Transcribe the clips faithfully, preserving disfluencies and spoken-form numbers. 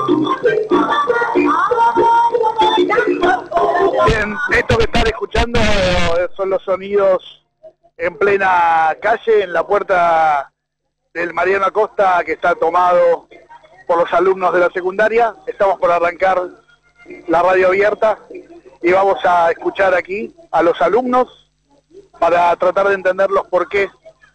Bien, esto que están escuchando son los sonidos en plena calle, en la puerta del Mariano Acosta, que está tomado por los alumnos de la secundaria. Estamos por arrancar la radio abierta y vamos a escuchar aquí a los alumnos para tratar de entender los por qué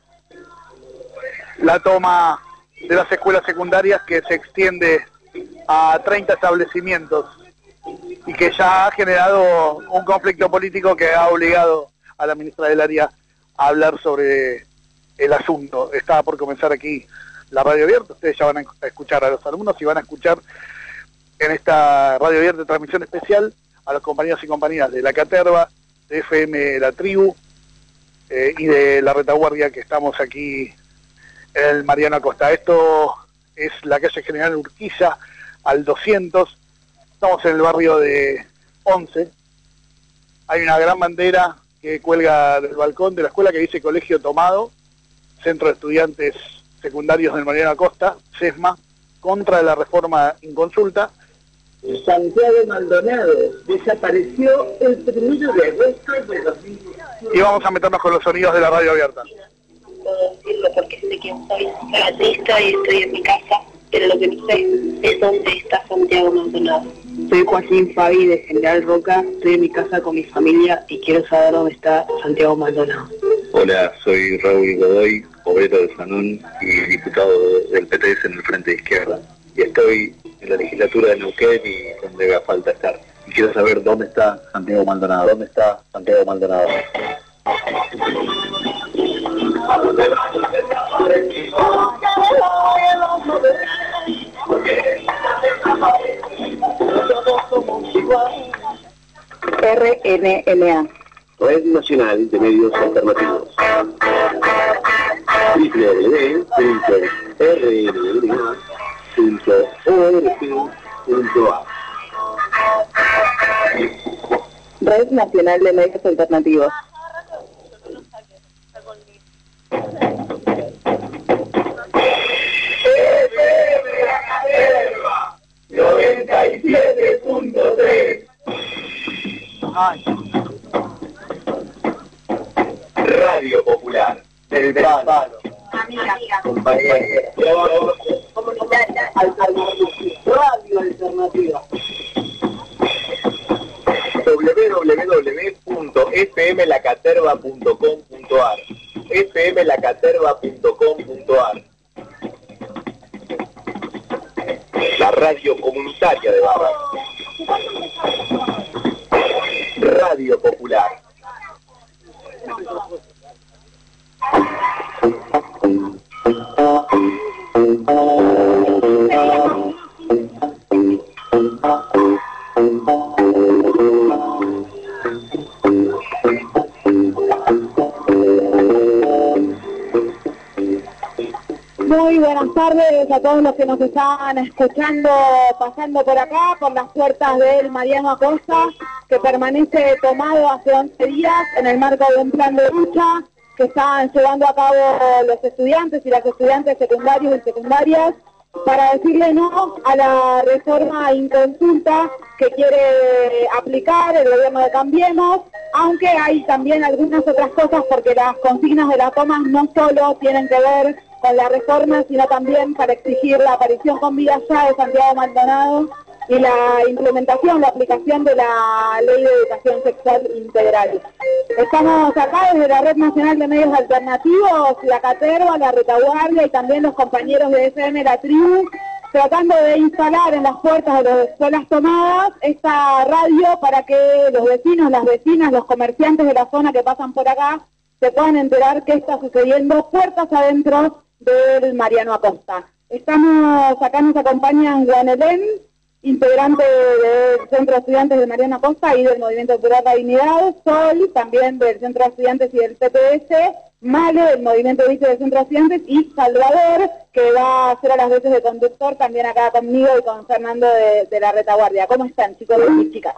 la toma de las escuelas secundarias, que se extiende a treinta establecimientos y que ya ha generado un conflicto político que ha obligado a la ministra del área a hablar sobre el asunto. Está por comenzar aquí la radio abierta, ustedes ya van a escuchar a los alumnos y van a escuchar en esta radio abierta transmisión especial a los compañeros y compañeras de La Caterva, de F M La Tribu eh, y de La Retaguardia, que estamos aquí en el Mariano Acosta. Esto es la calle General Urquiza al doscientos, estamos en el barrio de Once. Hay una gran bandera que cuelga del balcón de la escuela que dice Colegio Tomado, Centro de Estudiantes Secundarios del Mariano Acosta, SESMA, contra la reforma inconsulta. Santiago Maldonado desapareció el primero de agosto de dos mil dieciocho. Y vamos a meternos con los sonidos de la radio abierta. Puedo decirlo porque sé quién soy, soy artista y estoy en mi casa, pero lo que no sé es dónde está Santiago Maldonado. Soy Joaquín Fabi de General Roca, estoy en mi casa con mi familia y quiero saber dónde está Santiago Maldonado. Hola, soy Raúl Godoy, obrero de Sanón y diputado del P T S en el Frente de Izquierda. Y estoy en la legislatura de Neuquén y donde haga falta estar. Y quiero saber dónde está Santiago Maldonado. ¿Dónde está Santiago Maldonado? R N M A, Red Nacional de Medios Alternativos. doble u doble u doble u punto r n m a punto org punto a. Red Nacional de Medios Alternativos. noventa y siete punto tres. Radio Popular del Verano. Amiga, Compañera. comunitaria, radio alternativa. doble u doble u doble u punto f m la caterva punto com punto a r f m la caterva punto com punto a r. La radio comunitaria de Barra. Radio Popular. Muy buenas tardes a todos los que nos están escuchando, pasando por acá, por las puertas del Mariano Acosta, que permanece tomado hace once días en el marco de un plan de lucha que están llevando a cabo los estudiantes y las estudiantes secundarios y secundarias para decirle no a la reforma inconsulta que quiere aplicar el gobierno de Cambiemos, aunque hay también algunas otras cosas, porque las consignas de la toma no solo tienen que ver con la reforma, sino también para exigir la aparición con vida ya de Santiago Maldonado y la implementación, la aplicación de la Ley de Educación Sexual Integral. Estamos acá desde la Red Nacional de Medios Alternativos, La Caterva, La Retaguardia y también los compañeros de F M La Tribu, tratando de instalar en las puertas de las escuelas tomadas esta radio para que los vecinos, las vecinas, los comerciantes de la zona que pasan por acá se puedan enterar qué está sucediendo puertas adentro del Mariano Acosta. Estamos, acá nos acompañan Juan Elén, integrante del Centro de Estudiantes del Mariano Acosta y del Movimiento Popular La Dignidad, Sol, también del Centro de Estudiantes y del P P S, Male, del Movimiento Vice del Centro de Estudiantes, y Salvador, que va a hacer a las veces de conductor, también acá conmigo y con Fernando de, de La Retaguardia. ¿Cómo están, chicos y chicas?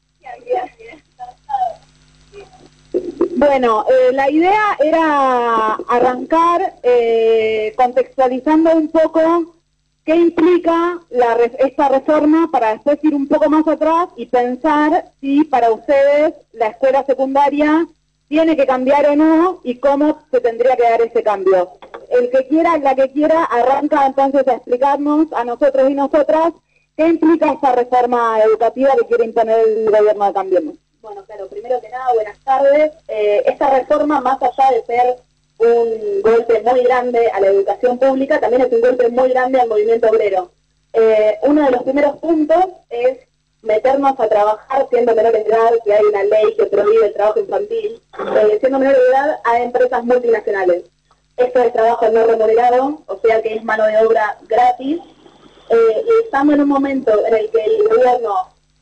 Bueno, eh, la idea era arrancar eh, contextualizando un poco qué ¿qué implica la, esta reforma para después ir un poco más atrás y pensar si para ustedes la escuela secundaria tiene que cambiar o no y cómo se tendría que dar ese cambio? El que quiera, la que quiera, arranca entonces a explicarnos a nosotros y nosotras qué implica esta reforma educativa que quiere imponer el gobierno de Cambiemos. Bueno, claro, primero que nada, buenas tardes. Eh, esta reforma, más allá de ser un golpe muy grande a la educación pública, también es un golpe muy grande al movimiento obrero. Eh, uno de los primeros puntos es meternos a trabajar siendo menores de edad, que hay una ley que prohíbe el trabajo infantil, eh, siendo menores de edad a empresas multinacionales. Esto es trabajo no remunerado, o sea que es mano de obra gratis, eh, y estamos en un momento en el que el gobierno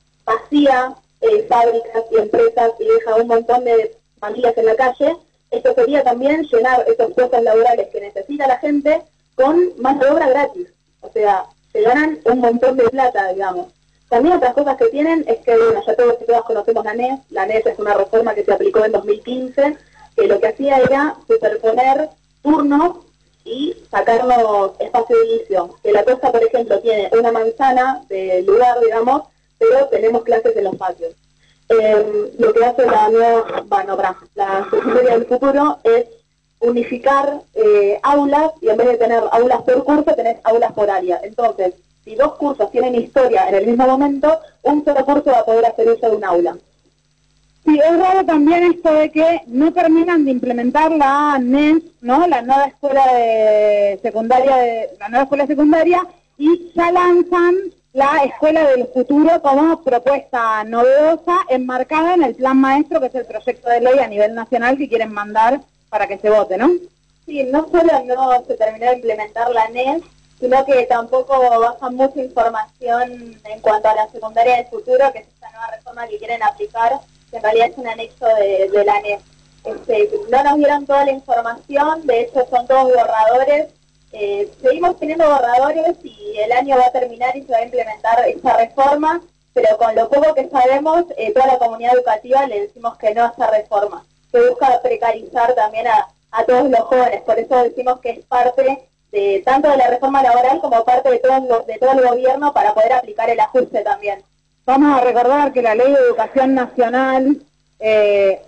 vacía eh, fábricas y empresas y deja un montón de familias en la calle. Esto sería también llenar esos puestos laborales que necesita la gente con mano de obra gratis, o sea, se ganan un montón de plata, digamos. También otras cosas que tienen es que, bueno, ya todos y todas conocemos la N E S. La N E S es una reforma que se aplicó en dos mil quince, que lo que hacía era superponer turnos y sacarnos espacio de inicio. Que la cosa, por ejemplo, tiene una manzana de lugar, digamos, pero tenemos clases en los patios. Eh, lo que hace la nueva, bueno, la secundaria del futuro es unificar eh, aulas, y en vez de tener aulas por curso, tenés aulas por área. Entonces, si dos cursos tienen historia en el mismo momento, un solo curso va a poder hacer uso de un aula. Sí, es raro también esto de que no terminan de implementar la N E S, ¿no? La nueva escuela de secundaria, de, la nueva escuela secundaria, y ya lanzan la escuela del futuro como propuesta novedosa, enmarcada en el plan maestro, que es el proyecto de ley a nivel nacional que quieren mandar para que se vote, ¿no? Sí, no solo no se terminó de implementar la N E S, sino que tampoco bajan mucha información en cuanto a la secundaria del futuro, que es esta nueva reforma que quieren aplicar, que en realidad es un anexo de, de la N E S. Este, no nos dieron toda la información, de hecho son todos borradores. Eh, seguimos teniendo borradores y el año va a terminar y se va a implementar esta reforma, pero con lo poco que sabemos, eh, toda la comunidad educativa le decimos que no a esta reforma, que busca precarizar también a, a todos los jóvenes. Por eso decimos que es parte de tanto de la reforma laboral como parte de todo, de todo el gobierno para poder aplicar el ajuste también. Vamos a recordar que la Ley de Educación Nacional eh,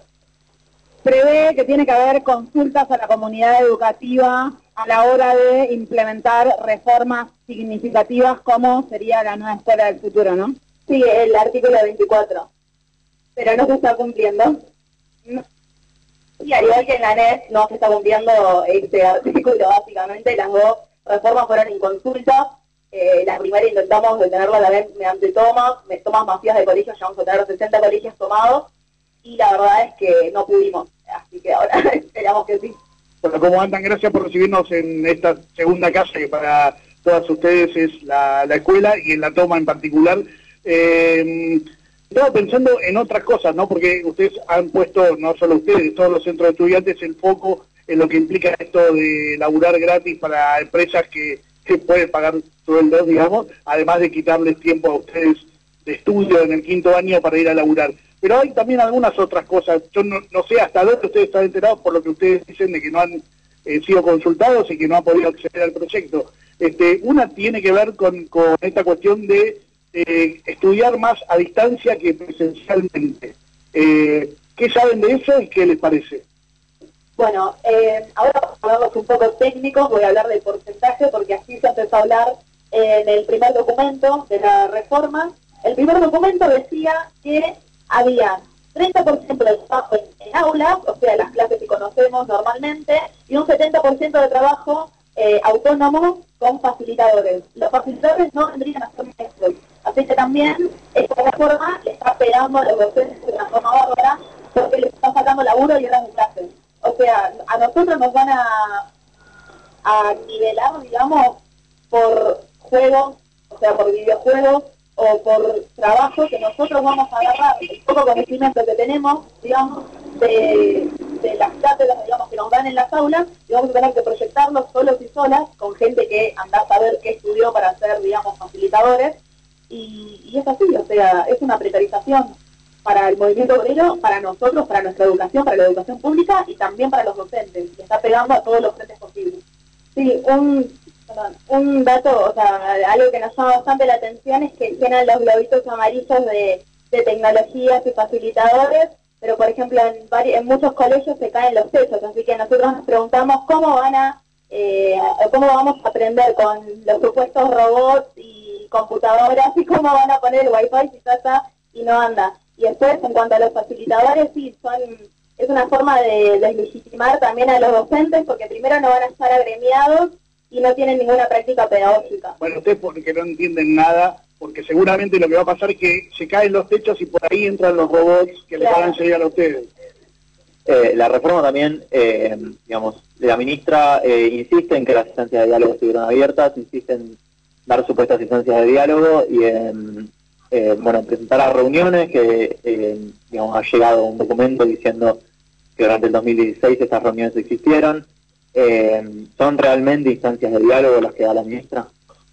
prevé que tiene que haber consultas a la comunidad educativa a la hora de implementar reformas significativas como sería la nueva escuela del futuro, ¿no? Sí, el artículo veinticuatro, pero no se está cumpliendo. No. Y al igual que en la N E S no se está cumpliendo este artículo, básicamente las dos reformas fueron en consulta. Eh, la primera intentamos detenerla a la vez mediante tomas, tomas masivas de colegios, llevamos a tener sesenta colegios tomados, y la verdad es que no pudimos, así que ahora esperamos que sí. Bueno, como andan, gracias por recibirnos en esta segunda casa, que para todas ustedes es la, la escuela, y en la toma en particular. Eh, Estaba pensando en otras cosas, ¿no? Porque ustedes han puesto, no solo ustedes, todos los centros de estudiantes, el foco en lo que implica esto de laburar gratis para empresas que, que pueden pagar sueldos, digamos, además de quitarles tiempo a ustedes de estudio en el quinto año para ir a laburar. Pero hay también algunas otras cosas. Yo no, no sé hasta dónde ustedes están enterados por lo que ustedes dicen de que no han eh, sido consultados y que no han podido acceder al proyecto. Este, una tiene que ver con, con esta cuestión de Eh, estudiar más a distancia que presencialmente. Eh, ¿Qué saben de eso y qué les parece? Bueno, eh, ahora vamos un poco técnicos, voy a hablar del porcentaje porque así se empezó a hablar en el primer documento de la reforma. El primer documento decía que había treinta por ciento de trabajo en, en aulas, o sea, las clases que conocemos normalmente, y un setenta por ciento de trabajo eh, autónomo con facilitadores. Los facilitadores no vendrían a ser maestros. Así que también esta reforma le está pegando a los docentes de una forma bárbara porque les está sacando laburo y horas de clases. O sea, a nosotros nos van a, a nivelar, digamos, por juegos, o sea, por videojuegos o por trabajo que nosotros vamos a agarrar el poco conocimiento que tenemos, digamos, de, de las cátedras, digamos, que nos dan en las aulas, y vamos a tener que proyectarlos solos y solas con gente que anda a saber qué estudió para ser, digamos, facilitadores. Y, y es así, o sea, es una precarización para el movimiento obrero, para nosotros, para nuestra educación, para la educación pública y también para los docentes. Le está pegando a todos los frentes posibles. Sí, un Perdón, un dato, o sea, algo que nos llama bastante la atención es que llenan los globitos amarillos de, de tecnologías y facilitadores, pero por ejemplo en, vari en muchos colegios se caen los techos, así que nosotros nos preguntamos cómo van a, eh, cómo vamos a aprender con los supuestos robots y computadoras y cómo van a poner el wifi si ya está y no anda. Y después, en cuanto a los facilitadores, sí, son es una forma de deslegitimar también a los docentes, porque primero no van a estar agremiados y no tienen ninguna práctica pedagógica. Bueno, ustedes porque no entienden nada, porque seguramente lo que va a pasar es que se caen los techos y por ahí entran los robots que claro. les van a enseñar a ustedes. Eh, la reforma también, eh, digamos, la ministra eh, insiste en que las instancias de diálogo estuvieran abiertas, insiste en dar supuestas instancias de diálogo y en, eh, bueno, presentar a reuniones que, eh, digamos, ha llegado un documento diciendo que durante el dos mil dieciséis estas reuniones existieron. Eh, ¿Son realmente instancias de diálogo las que da la ministra?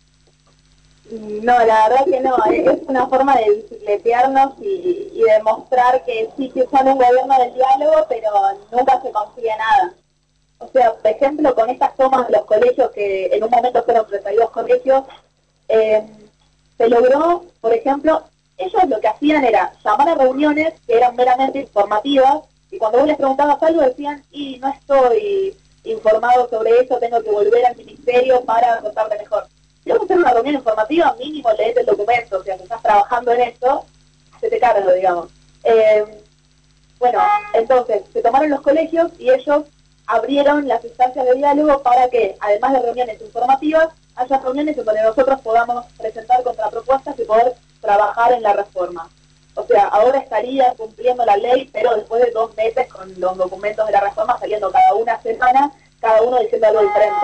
No, la verdad que no, es una forma de bicicletearnos y, y demostrar que sí que son un gobierno del diálogo, pero nunca se consigue nada. O sea, por ejemplo, con estas tomas de los colegios, que en un momento fueron treinta y dos colegios, eh, se logró, por ejemplo, ellos lo que hacían era llamar a reuniones que eran meramente informativas, y cuando vos les preguntabas algo decían, y no estoy informado sobre eso, tengo que volver al ministerio para contarte mejor. Si vamos a hacer una reunión informativa, mínimo lees el documento, o sea, si estás trabajando en esto, se te carga, digamos. Eh, bueno, entonces, se tomaron los colegios y ellos abrieron las instancias de diálogo para que, además de reuniones informativas, haya reuniones en donde nosotros podamos presentar contrapropuestas y poder trabajar en la reforma. O sea, ahora estaría cumpliendo la ley, pero después de dos meses con los documentos de la reforma saliendo cada una semana, cada uno diciendo algo diferente.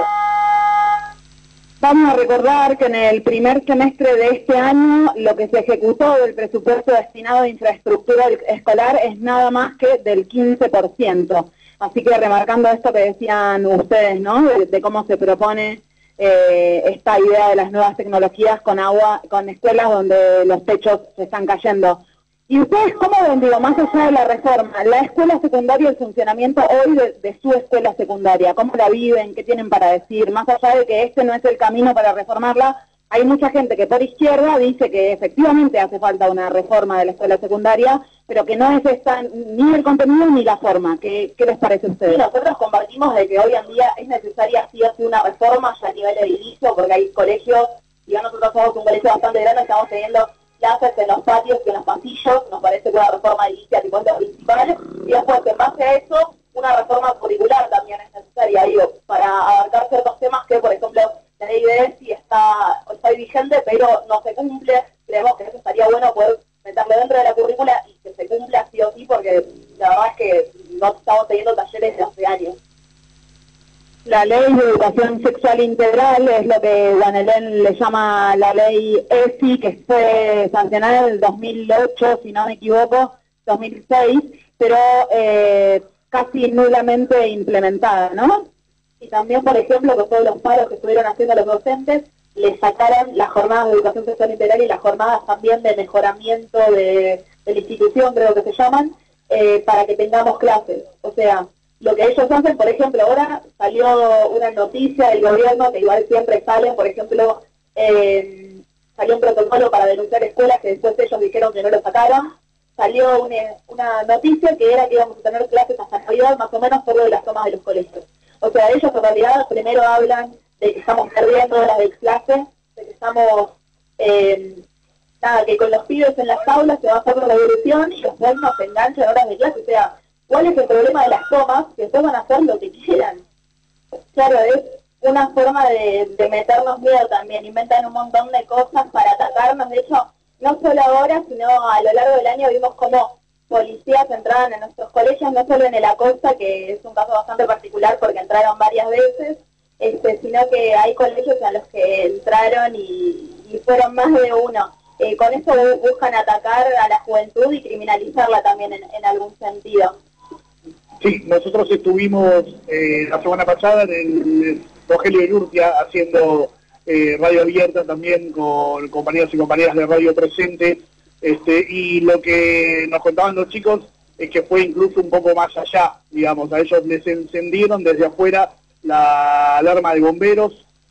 Vamos a recordar que en el primer semestre de este año lo que se ejecutó del presupuesto destinado a infraestructura escolar es nada más que del quince por ciento. Así que remarcando esto que decían ustedes, ¿no? De, de cómo se propone eh, esta idea de las nuevas tecnologías con agua, con escuelas donde los techos se están cayendo. ¿Y ustedes cómo ven, digo, más allá de la reforma, la escuela secundaria, el funcionamiento hoy de, de su escuela secundaria? ¿Cómo la viven? ¿Qué tienen para decir? Más allá de que este no es el camino para reformarla, hay mucha gente que por izquierda dice que efectivamente hace falta una reforma de la escuela secundaria, pero que no es esta, ni el contenido ni la forma. ¿Qué, qué les parece a ustedes? Sí, nosotros compartimos de que hoy en día es necesaria sí o sí una reforma ya a nivel edilicio, porque hay colegios, digamos, nosotros somos un colegio bastante grande, estamos teniendo clases en los patios y en los pasillos, nos parece que una reforma edilicia tipo es lo principal, y después en base a eso, una reforma curricular también es necesaria, digo, para abarcar ciertos temas que, por ejemplo, la ley de ESI está, está vigente, pero no se cumple. Creemos que eso estaría bueno poder meterle dentro de la currícula y que se cumpla sí o sí, porque la verdad es que no estamos teniendo talleres de hace años. La ley de educación sexual integral es lo que Guanelén le llama la ley ESI, que fue sancionada en el dos mil ocho, si no me equivoco, dos mil seis, pero eh, casi nulamente implementada, ¿no? Y también, por ejemplo, que todos los paros que estuvieron haciendo los docentes le sacaran las jornadas de educación sexual integral y las jornadas también de mejoramiento de, de la institución, creo que se llaman, eh, para que tengamos clases. O sea, lo que ellos hacen, por ejemplo, ahora salió una noticia del gobierno, que igual siempre sale, por ejemplo, eh, salió un protocolo para denunciar escuelas que después ellos dijeron que no lo sacaron. Salió una, una noticia que era que íbamos a tener clases hasta Navidad, más o menos por lo de las tomas de los colegios. O sea, ellos en realidad primero hablan de que estamos perdiendo las de clases, de que estamos, eh, nada, que con los pibes en las aulas se va a hacer la revolución y después nos enganchan horas de clase. O sea, ¿cuál es el problema de las tomas? Que después van a hacer lo que quieran. Claro, es una forma de, de meternos miedo también, inventan un montón de cosas para atacarnos. De hecho, no solo ahora, sino a lo largo del año vimos cómo policías entraban en nuestros colegios, no solo en el Acosta, que es un caso bastante particular porque entraron varias veces, este, sino que hay colegios a los que entraron y, y fueron más de uno. Eh, con eso buscan atacar a la juventud y criminalizarla también en, en algún sentido. Sí, nosotros estuvimos eh, la semana pasada en el Rogelio de Urtia haciendo eh, radio abierta también con compañeros y compañeras de Radio Presente, este, y lo que nos contaban los chicos es que fue incluso un poco más allá, digamos, a ellos les encendieron desde afuera la alarma de bomberos,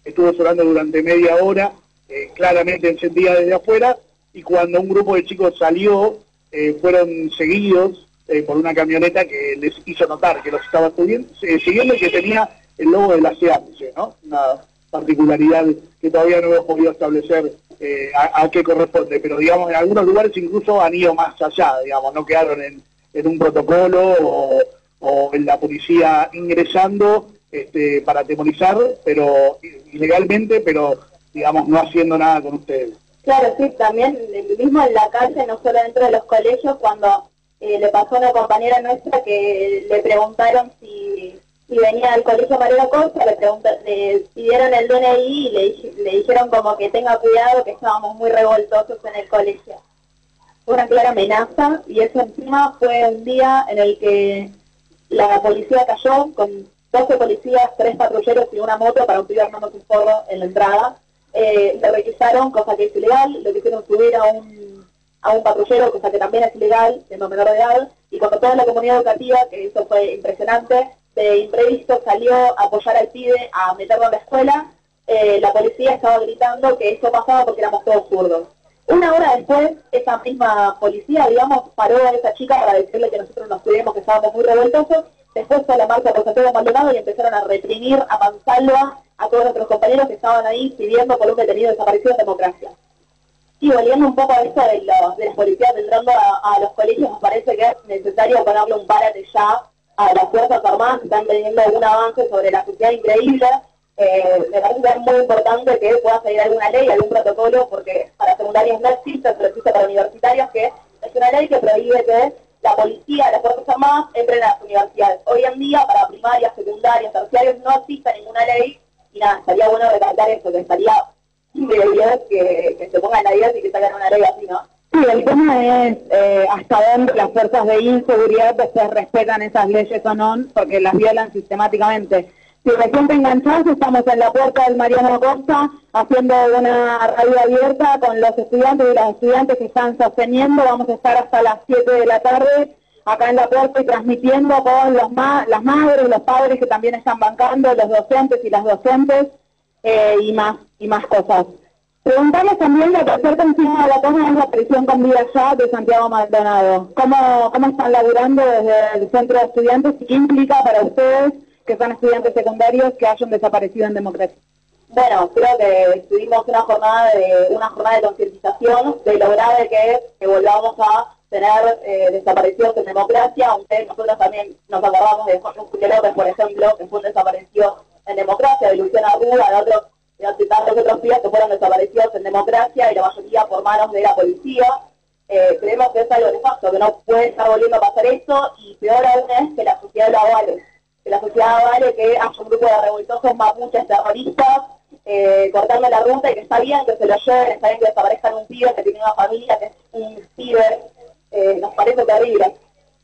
estuvo sonando durante media hora, eh, claramente encendida desde afuera, y cuando un grupo de chicos salió, eh, fueron seguidos eh, por una camioneta que les hizo notar que los estaba siguiendo, eh, siguiendo y que tenía el logo de la C E A M S, ¿no? Una particularidad que todavía no hemos podido establecer eh, a, a qué corresponde, pero digamos en algunos lugares incluso han ido más allá, digamos, no quedaron en, en un protocolo o, o en la policía ingresando este, para atemorizar, pero ilegalmente, pero digamos no haciendo nada con ustedes. Claro, sí, también mismo en la calle, no solo dentro de los colegios, cuando eh, le pasó a una compañera nuestra que le preguntaron si, si venía al colegio Mariano Costa, le, le pidieron el D N I y le, le dijeron como que tenga cuidado, que estábamos muy revoltosos en el colegio. Fue una clara amenaza, y eso encima fue un día en el que la policía cayó con doce policías, tres patrulleros y una moto para un pibe armándose un forro en la entrada. Eh, le requisaron, cosa que es ilegal, lo quisieron subir a un, a un patrullero, cosa que también es ilegal, siendo menor de edad, y cuando toda la comunidad educativa, que eso fue impresionante, de imprevisto salió a apoyar al pibe, a meterlo en la escuela, eh, la policía estaba gritando que eso pasaba porque éramos todos zurdos. Una hora después, esa misma policía, digamos, paró a esa chica para decirle que nosotros nos cuidemos, que estábamos muy revoltosos. Después fue la marcha por Santiago Maldonado y empezaron a reprimir a mansalva a todos nuestros compañeros que estaban ahí pidiendo por un detenido desaparecido en democracia. Y volviendo un poco a esto de, lo, de las policías entrando a, a los colegios, nos parece que es necesario ponerle un párate ya a las Fuerzas Armadas, que están teniendo un avance sobre la sociedad increíble. Eh, me parece que es muy importante que pueda salir alguna ley, algún protocolo, porque para secundarios no existe, pero existe para universitarios, que es una ley que prohíbe que la policía, las Fuerzas Armadas entren a las universidades. Hoy en día, para primarias, secundarias, terciarios, no existe ninguna ley, y nada, estaría bueno recalcar eso, que estaría increíble que, que se pongan la idea y que salgan una ley así, ¿no? Sí, el tema es eh, hasta dónde las fuerzas de inseguridad después respetan esas leyes o no, porque las violan sistemáticamente. Si recién te enganchás, estamos en la puerta del Mariano Costa haciendo una radio abierta con los estudiantes y las estudiantes que están sosteniendo. Vamos a estar hasta las siete de la tarde acá en la puerta y transmitiendo con los ma las madres, los padres que también están bancando, los docentes y las docentes eh, y más y más cosas. Preguntamos también la tercera encima de la toma es la prisión con vida ya de Santiago Maldonado. ¿Cómo, cómo están laburando desde el centro de estudiantes y qué implica para ustedes, que son estudiantes secundarios, que hayan desaparecido en democracia? Bueno, creo que tuvimos una jornada de una jornada de concientización de lo grave que es que volvamos a tener eh, desaparecidos en democracia, aunque nosotros también nos acordamos de Jorge Julio López, por ejemplo, que fue un desaparecido en democracia, de Luciana Arruga, de otros, de tantos otros días que fueron desaparecidos en democracia y la mayoría por manos de la policía. Eh, creemos que es algo nefasto, que no puede estar volviendo a pasar esto, y peor aún es que la sociedad lo avale. Que la sociedad avale que haya un grupo de revoltosos mapuches terroristas eh, cortando la ruta, y que está bien que se lo lleven, está bien que desaparezcan un pibe que tiene una familia, que es un pibe, eh, nos parece terrible.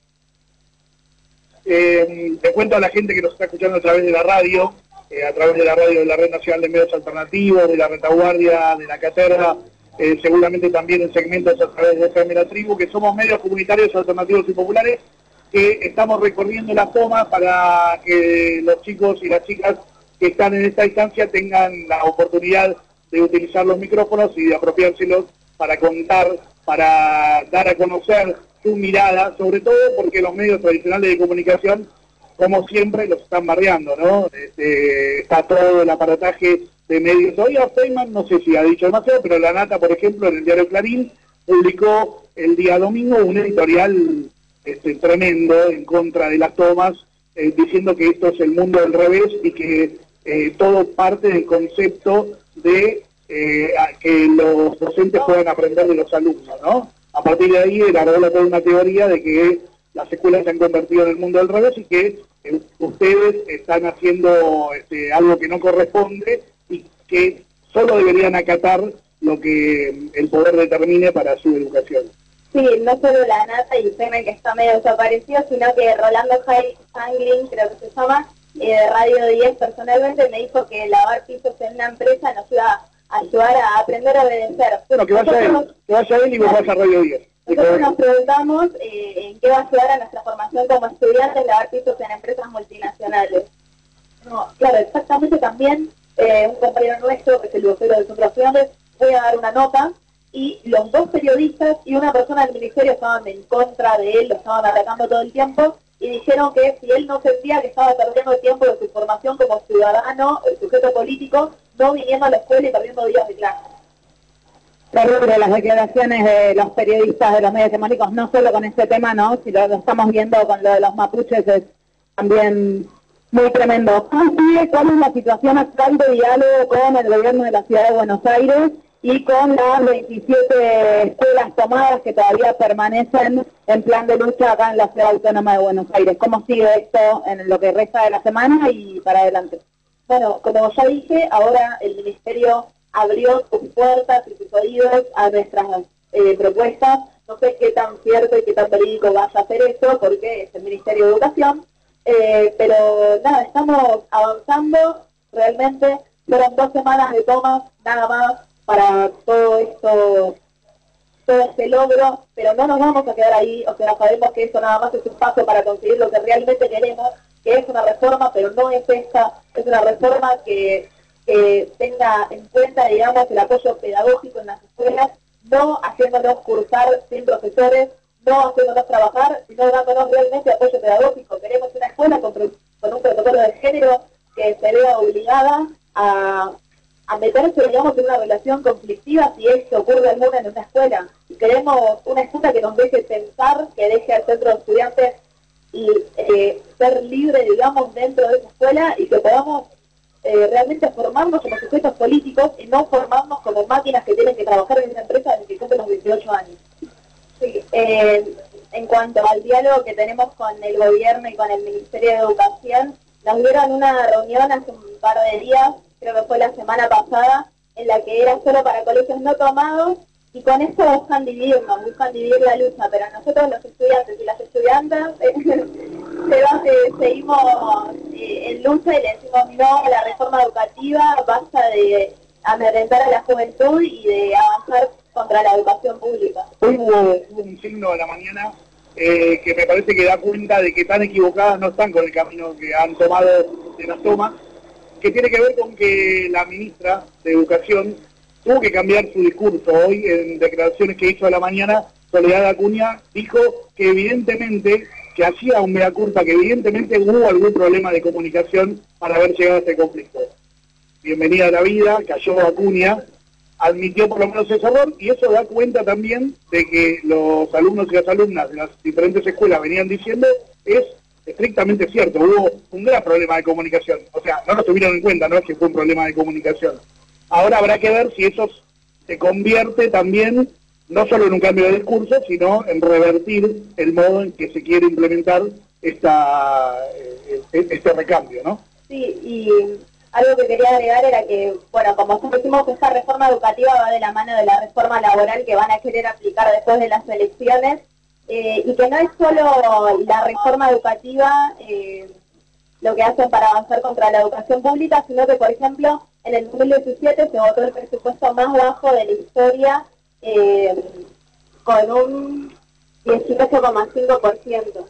Eh, te cuento a la gente que nos está escuchando a través de la radio, eh, a través de la radio de la Red Nacional de Medios Alternativos, de la Retaguardia, de la Caterva, eh, seguramente también en segmentos a través de F M La Tribu, que somos medios comunitarios, alternativos y populares, que estamos recorriendo la toma para que los chicos y las chicas que están en esta instancia tengan la oportunidad de utilizar los micrófonos y de apropiárselos para contar, para dar a conocer su mirada, sobre todo porque los medios tradicionales de comunicación, como siempre, los están bardeando, ¿no? Este, está todo el aparataje de medios. Todavía Feynman, no sé si ha dicho demasiado, pero La Nata, por ejemplo, en el diario Clarín, publicó el día domingo un editorial este, tremendo en contra de las tomas, eh, diciendo que esto es el mundo del revés y que eh, todo parte del concepto de eh, que los docentes puedan aprender de los alumnos, ¿no? A partir de ahí elaboró toda una teoría de que las escuelas se han convertido en el mundo del revés y que eh, ustedes están haciendo este, algo que no corresponde y que solo deberían acatar lo que el poder determine para su educación. Sí, no solo La Nata y Feynman, que está medio desaparecido, sino que Rolando Hanglin, creo que se llama, eh, de Radio diez, personalmente me dijo que lavar pisos en una empresa nos iba a ayudar a aprender a obedecer. Bueno, que vaya nosotros, él, que vaya él y vos vas a Radio diez. Nosotros nos preguntamos eh, en qué va a ayudar a nuestra formación como estudiantes lavar pisos en empresas multinacionales. No, claro, exactamente también eh, un compañero nuestro, que es el vocero del Centro de Estudiantes, fue a dar una nota, y los dos periodistas y una persona del ministerio estaban en contra de él, lo estaban atacando todo el tiempo, y dijeron que si él no sentía que estaba perdiendo el tiempo de su formación como ciudadano, el sujeto político, no viniendo a la escuela y perdiendo días de clase. Terrible las declaraciones de los periodistas de los medios hegemónicos, no solo con este tema, ¿no? Si lo, lo estamos viendo con lo de los mapuches, es también muy tremendo. ¿Cómo sigue? ¿Cuál es la situación actual de diálogo con el gobierno de la Ciudad de Buenos Aires y con las veintisiete escuelas tomadas que todavía permanecen en plan de lucha acá en la Ciudad Autónoma de Buenos Aires? ¿Cómo sigue esto en lo que resta de la semana y para adelante? Bueno, como ya dije, ahora el Ministerio abrió sus puertas y sus oídos a nuestras eh, propuestas. No sé qué tan cierto y qué tan verídico vaya a hacer eso, porque es el Ministerio de Educación, eh, pero nada, estamos avanzando. Realmente fueron dos semanas de tomas, nada más, para todo esto, todo este logro, pero no nos vamos a quedar ahí. O sea, sabemos que eso nada más es un paso para conseguir lo que realmente queremos, que es una reforma, pero no es esta, es una reforma que eh, tenga en cuenta, digamos, el apoyo pedagógico en las escuelas, no haciéndonos cursar sin profesores, no haciéndonos trabajar, sino dándonos realmente apoyo pedagógico. Queremos una escuela con, con un protocolo de género que se vea obligada a, a meterse, digamos, en una relación conflictiva si es que ocurre alguna en una escuela. Y queremos una escuela que nos deje pensar, que deje al centro de estudiantes y eh, ser libre, digamos, dentro de esa escuela, y que podamos eh, realmente formarnos como sujetos políticos y no formarnos como máquinas que tienen que trabajar en esa empresa desde que cumplen los veintiocho años. Sí, eh, en cuanto al diálogo que tenemos con el gobierno y con el Ministerio de Educación, nos dieron una reunión hace un par de días, creo que fue la semana pasada, en la que era solo para colegios no tomados, y con esto buscan dividirnos, buscan dividir la lucha, pero nosotros los estudiantes y las estudiantes eh, eh, seguimos eh, en lucha y le decimos no a la reforma educativa, basta de amedrentar a la juventud y de avanzar contra la educación pública. Hoy hubo, hubo un signo de la mañana eh, que me parece que da cuenta de que tan equivocadas no están con el camino que han tomado de las tomas, que tiene que ver con que la ministra de Educación tuvo que cambiar su discurso. Hoy, en declaraciones que hizo a la mañana, Soledad Acuña dijo que evidentemente, que hacía un mea culpa, que evidentemente hubo algún problema de comunicación para haber llegado a este conflicto. Bienvenida a la vida, cayó Acuña, admitió por lo menos ese error, y eso da cuenta también de que los alumnos y las alumnas de las diferentes escuelas venían diciendo es estrictamente cierto, hubo un gran problema de comunicación. O sea, no lo tuvieron en cuenta, no es que fue un problema de comunicación. Ahora habrá que ver si eso se convierte también, no solo en un cambio de discurso, sino en revertir el modo en que se quiere implementar esta, este recambio, ¿no? Sí, y algo que quería agregar era que, bueno, como decimos, esta reforma educativa va de la mano de la reforma laboral que van a querer aplicar después de las elecciones, eh, y que no es solo la reforma educativa eh, lo que hacen para avanzar contra la educación pública, sino que, por ejemplo, en el dos mil diecisiete se votó el presupuesto más bajo de la historia, eh, con un dieciocho coma cinco por ciento.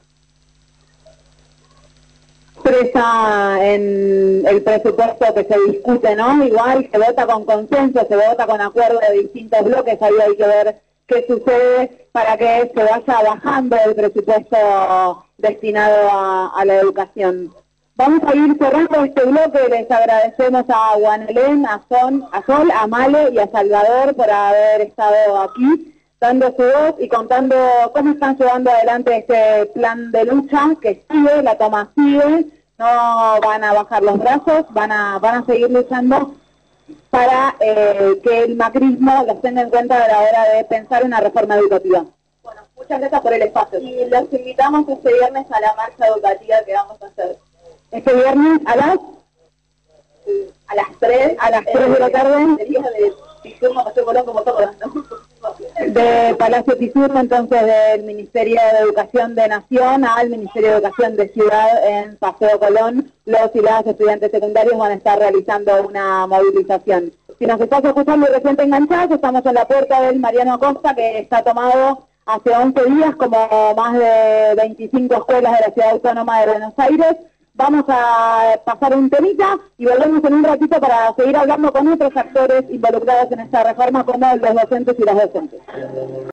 Expresa en el presupuesto que se discute, ¿no? Igual se vota con consenso, se vota con acuerdo de distintos bloques, ahí hay que ver qué sucede para que se vaya bajando el presupuesto destinado a, a la educación. Vamos a ir cerrando este bloque. Les agradecemos a Guanelén, a, Son, a Sol, a Male y a Salvador por haber estado aquí dando su voz y contando cómo están llevando adelante este plan de lucha que sigue, la toma sigue, no van a bajar los brazos, van a, van a seguir luchando para eh, que el macrismo los tenga en cuenta a la hora de pensar una reforma educativa. Bueno, muchas gracias por el espacio y los invitamos este viernes a la marcha educativa que vamos a hacer. Este viernes a las a las tres, a las tres de la tarde, de Pisurno, Paseo Colón, como todas, ¿no? De Palacio Pisurno, entonces del Ministerio de Educación de Nación al Ministerio de Educación de Ciudad en Paseo Colón. Los y las estudiantes secundarios van a estar realizando una movilización. Si nos estás escuchando y recién te enganchás, estamos en la puerta del Mariano Acosta, que está tomado hace once días como más de veinticinco escuelas de la Ciudad Autónoma de Buenos Aires, Vamos a pasar un temita y volvemos en un ratito para seguir hablando con otros actores involucrados en esta reforma, como los docentes y las docentes.